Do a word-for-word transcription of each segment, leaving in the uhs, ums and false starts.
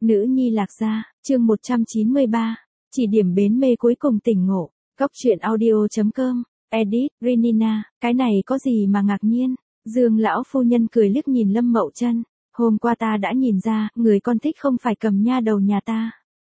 Nữ nhi Lạc Gia, chương một trăm chín mươi ba, chỉ điểm bến mê cuối cùng tỉnh ngộ. Góc truyện audio chấm com, edit, Renina, cái này có gì mà ngạc nhiên? Dương lão phu nhân cười liếc nhìn Lâm Mậu Chân, hôm qua ta đã nhìn ra, người con thích không phải cầm nha đầu nhà ta.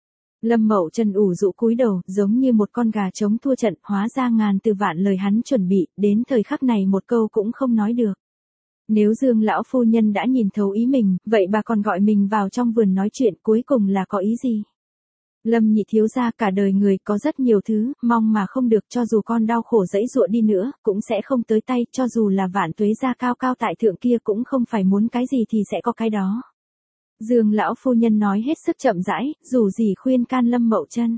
Lâm Mậu Chân ủ rũ cúi đầu, giống như một con gà trống thua trận, hóa ra ngàn từ vạn lời hắn chuẩn bị, đến thời khắc này một câu cũng không nói được. Nếu Dương lão phu nhân đã nhìn thấu ý mình, vậy bà còn gọi mình vào trong vườn nói chuyện, cuối cùng là có ý gì? Lâm nhị thiếu gia, cả đời người có rất nhiều thứ, mong mà không được, cho dù con đau khổ dẫy dụa đi nữa, cũng sẽ không tới tay, cho dù là vạn tuế gia cao cao tại thượng kia cũng không phải muốn cái gì thì sẽ có cái đó. Dương lão phu nhân nói hết sức chậm rãi, dù gì khuyên can Lâm Mậu Chân.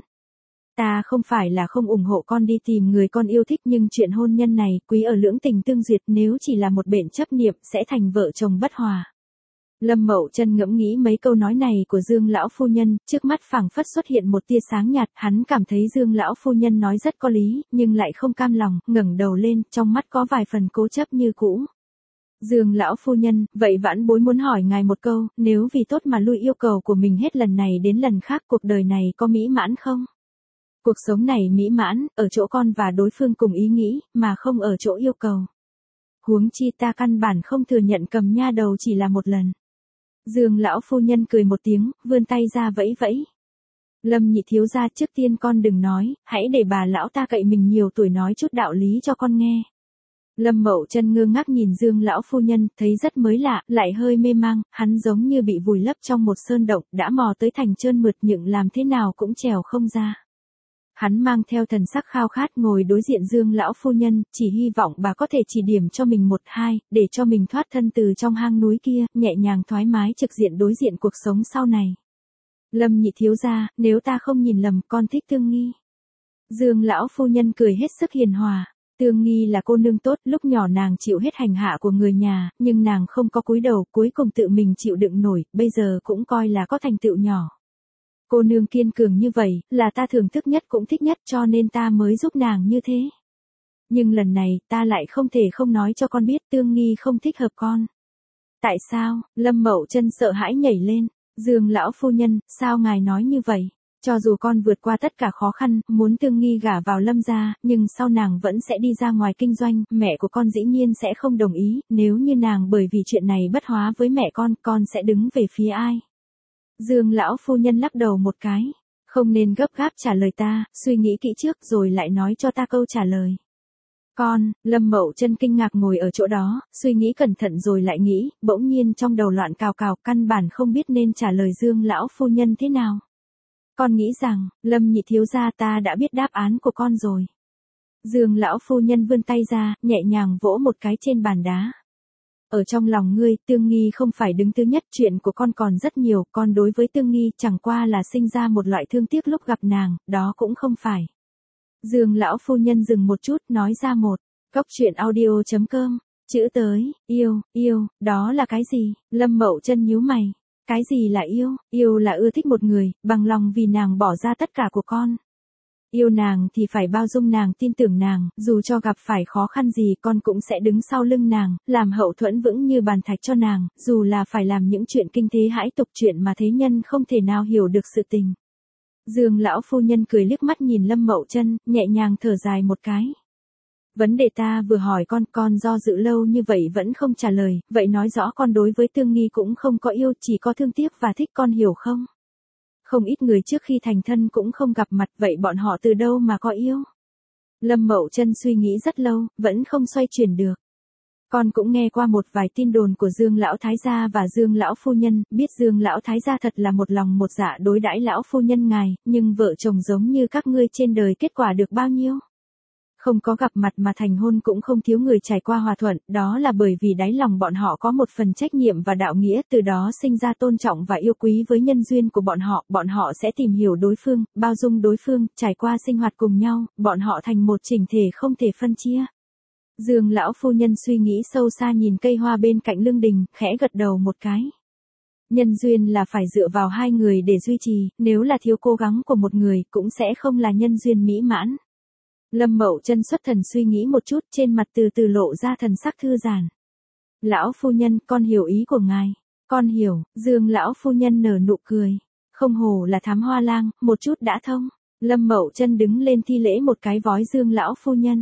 Ta không phải là không ủng hộ con đi tìm người con yêu thích, nhưng chuyện hôn nhân này, quý ở lưỡng tình tương duyệt, nếu chỉ là một bện chấp niệm, sẽ thành vợ chồng bất hòa. Lâm Mậu Chân ngẫm nghĩ mấy câu nói này của Dương lão phu nhân, trước mắt phảng phất xuất hiện một tia sáng nhạt, hắn cảm thấy Dương lão phu nhân nói rất có lý, nhưng lại không cam lòng, ngẩng đầu lên, trong mắt có vài phần cố chấp như cũ. Dương lão phu nhân, vậy vãn bối muốn hỏi ngài một câu, nếu vì tốt mà lui yêu cầu của mình hết lần này đến lần khác, cuộc đời này có mỹ mãn không? Cuộc sống này mỹ mãn, ở chỗ con và đối phương cùng ý nghĩ, mà không ở chỗ yêu cầu. Huống chi ta căn bản không thừa nhận cầm nha đầu chỉ là một lần. Dương lão phu nhân cười một tiếng, vươn tay ra vẫy vẫy. Lâm nhị thiếu gia, trước tiên con đừng nói, hãy để bà lão ta cậy mình nhiều tuổi nói chút đạo lý cho con nghe. Lâm Mậu Chân ngơ ngác nhìn Dương lão phu nhân, thấy rất mới lạ, lại hơi mê mang, hắn giống như bị vùi lấp trong một sơn động, đã mò tới thành trơn mượt nhưng làm thế nào cũng trèo không ra. Hắn mang theo thần sắc khao khát ngồi đối diện Dương lão phu nhân, chỉ hy vọng bà có thể chỉ điểm cho mình một hai, để cho mình thoát thân từ trong hang núi kia, nhẹ nhàng thoải mái trực diện đối diện cuộc sống sau này. Lâm nhị thiếu gia, nếu ta không nhìn lầm, con thích Tương Nghi. Dương lão phu nhân cười hết sức hiền hòa. Tương Nghi là cô nương tốt, lúc nhỏ nàng chịu hết hành hạ của người nhà, nhưng nàng không có cúi đầu, cuối cùng tự mình chịu đựng nổi, bây giờ cũng coi là có thành tựu nhỏ. Cô nương kiên cường như vậy, là ta thưởng thức nhất cũng thích nhất, cho nên ta mới giúp nàng như thế. Nhưng lần này, ta lại không thể không nói cho con biết Tương Nghi không thích hợp con. Tại sao? Lâm Mậu Chân sợ hãi nhảy lên. Dương lão phu nhân, sao ngài nói như vậy? Cho dù con vượt qua tất cả khó khăn, muốn Tương Nghi gả vào Lâm gia, nhưng sau nàng vẫn sẽ đi ra ngoài kinh doanh, mẹ của con dĩ nhiên sẽ không đồng ý, nếu như nàng bởi vì chuyện này bất hòa với mẹ con, con sẽ đứng về phía ai? Dương lão phu nhân lắc đầu một cái, không nên gấp gáp trả lời ta, suy nghĩ kỹ trước rồi lại nói cho ta câu trả lời. Con, Lâm Mậu Chân kinh ngạc ngồi ở chỗ đó, suy nghĩ cẩn thận rồi lại nghĩ, bỗng nhiên trong đầu loạn cào cào, căn bản không biết nên trả lời Dương lão phu nhân thế nào. Con nghĩ rằng, Lâm nhị thiếu gia, ta đã biết đáp án của con rồi. Dương lão phu nhân vươn tay ra, nhẹ nhàng vỗ một cái trên bàn đá. Ở trong lòng ngươi, Tương Nghi không phải đứng thứ nhất, chuyện của con còn rất nhiều, con đối với Tương Nghi chẳng qua là sinh ra một loại thương tiếc lúc gặp nàng, đó cũng không phải. Dương lão phu nhân dừng một chút, nói ra một, góc truyện audio chấm com, chữ tới, yêu, yêu, đó là cái gì? Lâm Mậu Chân nhíu mày. Cái gì là yêu? Yêu là ưa thích một người, bằng lòng vì nàng bỏ ra tất cả của con. Yêu nàng thì phải bao dung nàng, tin tưởng nàng, dù cho gặp phải khó khăn gì con cũng sẽ đứng sau lưng nàng, làm hậu thuẫn vững như bàn thạch cho nàng, dù là phải làm những chuyện kinh thế hãi tục, chuyện mà thế nhân không thể nào hiểu được sự tình. Dương lão phu nhân cười liếc mắt nhìn Lâm Mậu Chân, nhẹ nhàng thở dài một cái. Vấn đề ta vừa hỏi con, con do dự lâu như vậy vẫn không trả lời, vậy nói rõ con đối với Tương Nghi cũng không có yêu, chỉ có thương tiếc và thích, con hiểu không? Không ít người trước khi thành thân cũng không gặp mặt, vậy bọn họ từ đâu mà có yêu? Lâm Mậu Chân suy nghĩ rất lâu, vẫn không xoay chuyển được. Con cũng nghe qua một vài tin đồn của Dương lão thái gia và Dương lão phu nhân, biết Dương lão thái gia thật là một lòng một dạ đối đãi lão phu nhân ngài, nhưng vợ chồng giống như các ngươi trên đời kết quả được bao nhiêu? Không có gặp mặt mà thành hôn cũng không thiếu người trải qua hòa thuận, đó là bởi vì đáy lòng bọn họ có một phần trách nhiệm và đạo nghĩa, từ đó sinh ra tôn trọng và yêu quý với nhân duyên của bọn họ, bọn họ sẽ tìm hiểu đối phương, bao dung đối phương, trải qua sinh hoạt cùng nhau, bọn họ thành một chỉnh thể không thể phân chia. Dương lão phu nhân suy nghĩ sâu xa nhìn cây hoa bên cạnh lương đình, khẽ gật đầu một cái. Nhân duyên là phải dựa vào hai người để duy trì, nếu là thiếu cố gắng của một người, cũng sẽ không là nhân duyên mỹ mãn. Lâm Mậu Chân xuất thần suy nghĩ một chút, trên mặt từ từ lộ ra thần sắc thư giãn. Lão phu nhân, con hiểu ý của ngài. Con hiểu. Dương lão phu nhân nở nụ cười. Không hổ là thám hoa lang, một chút đã thông. Lâm Mậu Chân đứng lên thi lễ một cái vói Dương lão phu nhân.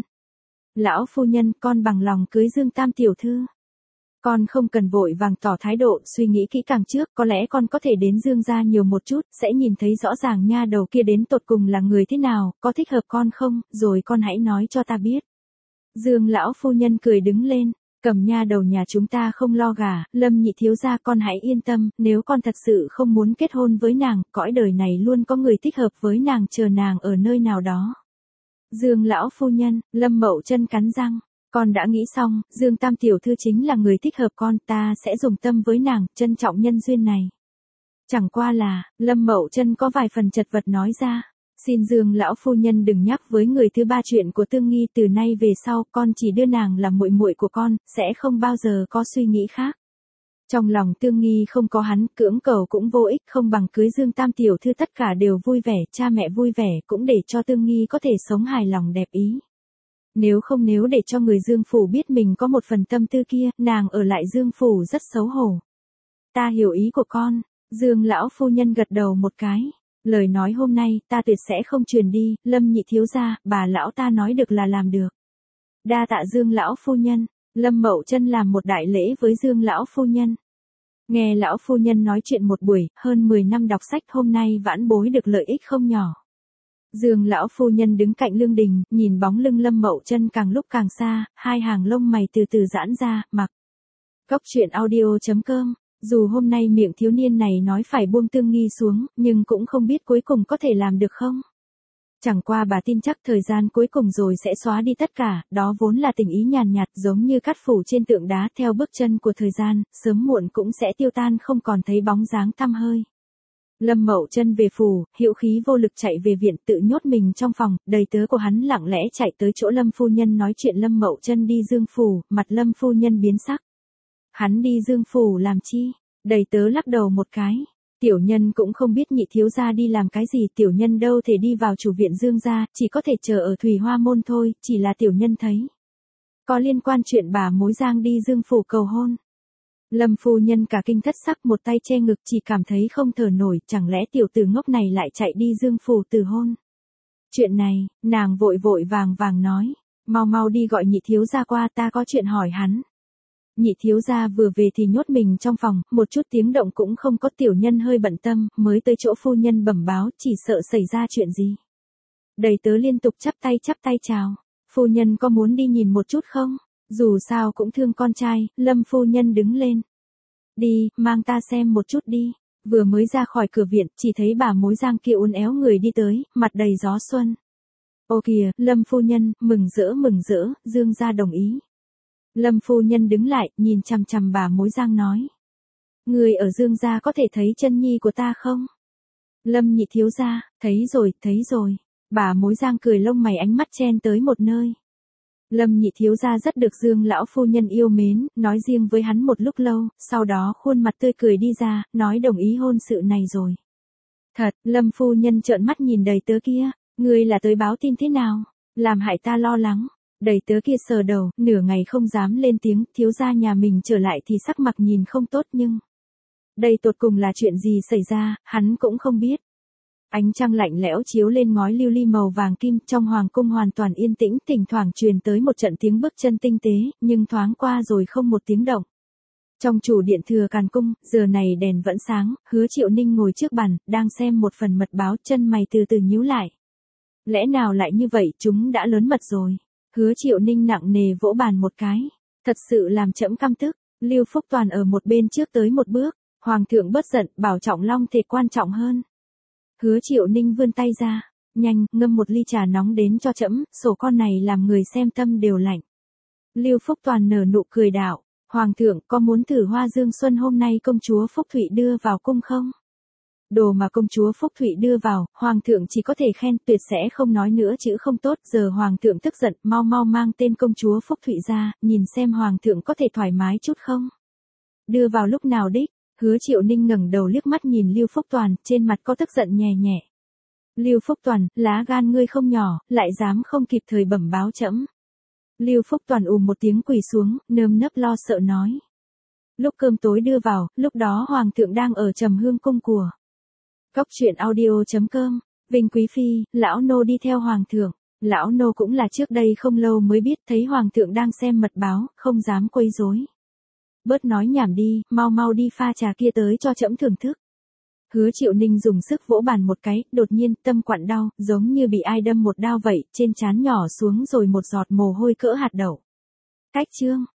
Lão phu nhân, con bằng lòng cưới Dương Tam tiểu thư. Con không cần vội vàng tỏ thái độ, suy nghĩ kỹ càng trước, có lẽ con có thể đến Dương gia nhiều một chút, sẽ nhìn thấy rõ ràng nha đầu kia đến tột cùng là người thế nào, có thích hợp con không, rồi con hãy nói cho ta biết. Dương lão phu nhân cười đứng lên, cầm nha đầu nhà chúng ta không lo gả, Lâm nhị thiếu gia con hãy yên tâm, nếu con thật sự không muốn kết hôn với nàng, cõi đời này luôn có người thích hợp với nàng chờ nàng ở nơi nào đó. Dương lão phu nhân, Lâm Mậu Chân cắn răng. Con đã nghĩ xong, Dương Tam tiểu thư chính là người thích hợp con, ta sẽ dùng tâm với nàng, trân trọng nhân duyên này. Chẳng qua là, Lâm Mậu Chân có vài phần chật vật nói ra. Xin Dương lão phu nhân đừng nhắc với người thứ ba chuyện của Tương Nghi, từ nay về sau, con chỉ đưa nàng làm muội muội của con, sẽ không bao giờ có suy nghĩ khác. Trong lòng Tương Nghi không có hắn, cưỡng cầu cũng vô ích, không bằng cưới Dương Tam tiểu thư, tất cả đều vui vẻ, cha mẹ vui vẻ, cũng để cho Tương Nghi có thể sống hài lòng đẹp ý. Nếu không, nếu để cho người Dương phủ biết mình có một phần tâm tư kia, nàng ở lại Dương phủ rất xấu hổ. Ta hiểu ý của con. Dương lão phu nhân gật đầu một cái. Lời nói hôm nay, ta tuyệt sẽ không truyền đi, Lâm nhị thiếu gia, bà lão ta nói được là làm được. Đa tạ Dương lão phu nhân. Lâm Mậu Chân làm một đại lễ với Dương lão phu nhân. Nghe lão phu nhân nói chuyện một buổi, hơn mười năm đọc sách, hôm nay vãn bối được lợi ích không nhỏ. Dương lão phu nhân đứng cạnh lương đình, nhìn bóng lưng Lâm Mậu Chân càng lúc càng xa, hai hàng lông mày từ từ giãn ra, mặc. Cốc truyện audio chấm com. Dù hôm nay miệng thiếu niên này nói phải buông Tương Nghi xuống, nhưng cũng không biết cuối cùng có thể làm được không. Chẳng qua bà tin chắc thời gian cuối cùng rồi sẽ xóa đi tất cả, đó vốn là tình ý nhàn nhạt giống như cát phủ trên tượng đá, theo bước chân của thời gian, sớm muộn cũng sẽ tiêu tan, không còn thấy bóng dáng tăm hơi. Lâm Mậu Chân về phủ, hữu khí vô lực chạy về viện, tự nhốt mình trong phòng, đầy tớ của hắn lặng lẽ chạy tới chỗ Lâm phu nhân nói chuyện. Lâm Mậu Chân đi Dương phủ, mặt Lâm phu nhân biến sắc. Hắn đi Dương phủ làm chi? Đầy tớ lắc đầu một cái. Tiểu nhân cũng không biết nhị thiếu gia đi làm cái gì, tiểu nhân đâu thể đi vào chủ viện Dương gia, chỉ có thể chờ ở Thủy Hoa môn thôi, chỉ là tiểu nhân thấy có liên quan chuyện bà mối Giang đi Dương phủ cầu hôn. Lâm phu nhân cả kinh thất sắc, một tay che ngực, chỉ cảm thấy không thở nổi, chẳng lẽ tiểu tử ngốc này lại chạy đi Dương phủ từ hôn. Chuyện này, nàng vội vội vàng vàng nói, mau mau đi gọi nhị thiếu gia qua, ta có chuyện hỏi hắn. Nhị thiếu gia vừa về thì nhốt mình trong phòng, một chút tiếng động cũng không có, tiểu nhân hơi bận tâm, mới tới chỗ phu nhân bẩm báo, chỉ sợ xảy ra chuyện gì. Đầy tớ liên tục chắp tay chắp tay chào, phu nhân có muốn đi nhìn một chút không? Dù sao cũng thương con trai. Lâm phu nhân đứng lên. Đi, mang ta xem một chút đi. Vừa mới ra khỏi cửa viện, chỉ thấy bà mối Giang kia uốn éo người đi tới, mặt đầy gió xuân. Ô kìa, Lâm phu nhân, mừng rỡ mừng rỡ, Dương gia đồng ý. Lâm phu nhân đứng lại, nhìn chằm chằm bà mối Giang nói. Người ở Dương gia có thể thấy chân nhi của ta không? Lâm nhị thiếu gia, thấy rồi, thấy rồi. Bà mối Giang cười lông mày, ánh mắt chen tới một nơi. Lâm nhị thiếu gia rất được Dương lão phu nhân yêu mến, nói riêng với hắn một lúc lâu, sau đó khuôn mặt tươi cười đi ra, nói đồng ý hôn sự này rồi. Thật, Lâm phu nhân trợn mắt nhìn đầy tớ kia, ngươi là tới báo tin thế nào, làm hại ta lo lắng. Đầy tớ kia sờ đầu, nửa ngày không dám lên tiếng, thiếu gia nhà mình trở lại thì sắc mặt nhìn không tốt, nhưng đây tột cùng là chuyện gì xảy ra, hắn cũng không biết. Ánh trăng lạnh lẽo chiếu lên ngói lưu ly màu vàng kim, trong hoàng cung hoàn toàn yên tĩnh, thỉnh thoảng truyền tới một trận tiếng bước chân tinh tế, nhưng thoáng qua rồi không một tiếng động. Trong chủ điện Thừa Càn cung, giờ này đèn vẫn sáng, Hứa Triệu Ninh ngồi trước bàn, đang xem một phần mật báo, chân mày từ từ nhíu lại. Lẽ nào lại như vậy, chúng đã lớn mật rồi. Hứa Triệu Ninh nặng nề vỗ bàn một cái, thật sự làm trẫm căm tức. Lưu Phúc Toàn ở một bên trước tới một bước, hoàng thượng bớt giận, bảo Trọng Long thể quan trọng hơn. Hứa Triệu Ninh vươn tay ra, nhanh, ngâm một ly trà nóng đến cho trẫm, sổ con này làm người xem tâm đều lạnh. Lưu Phúc Toàn nở nụ cười đạo, hoàng thượng có muốn thử hoa dương xuân hôm nay công chúa Phúc Thụy đưa vào cung không? Đồ mà công chúa Phúc Thụy đưa vào, hoàng thượng chỉ có thể khen, tuyệt sẽ không nói nữa chữ không tốt. Giờ hoàng thượng tức giận, mau mau mang tên công chúa Phúc Thụy ra, nhìn xem hoàng thượng có thể thoải mái chút không? Đưa vào lúc nào đích? Hứa Triệu Ninh ngẩng đầu liếc mắt nhìn Lưu Phúc Toàn, trên mặt có tức giận nhẹ nhẹ. Lưu Phúc Toàn, lá gan ngươi không nhỏ, lại dám không kịp thời bẩm báo trẫm. Lưu Phúc Toàn ùm một tiếng quỳ xuống, nơm nớp lo sợ nói. Lúc cơm tối đưa vào, lúc đó hoàng thượng đang ở Trầm Hương cung của Cóc truyện audio chấm com, Vinh Quý Phi, lão nô đi theo hoàng thượng. Lão nô cũng là trước đây không lâu mới biết thấy hoàng thượng đang xem mật báo, không dám quấy rối. Bớt nói nhảm đi, mau mau đi pha trà kia tới cho trẫm thưởng thức. Hứa Triệu Ninh dùng sức vỗ bàn một cái, đột nhiên tâm quặn đau, giống như bị ai đâm một đao vậy, trên trán nhỏ xuống rồi một giọt mồ hôi cỡ hạt đậu. Cách chương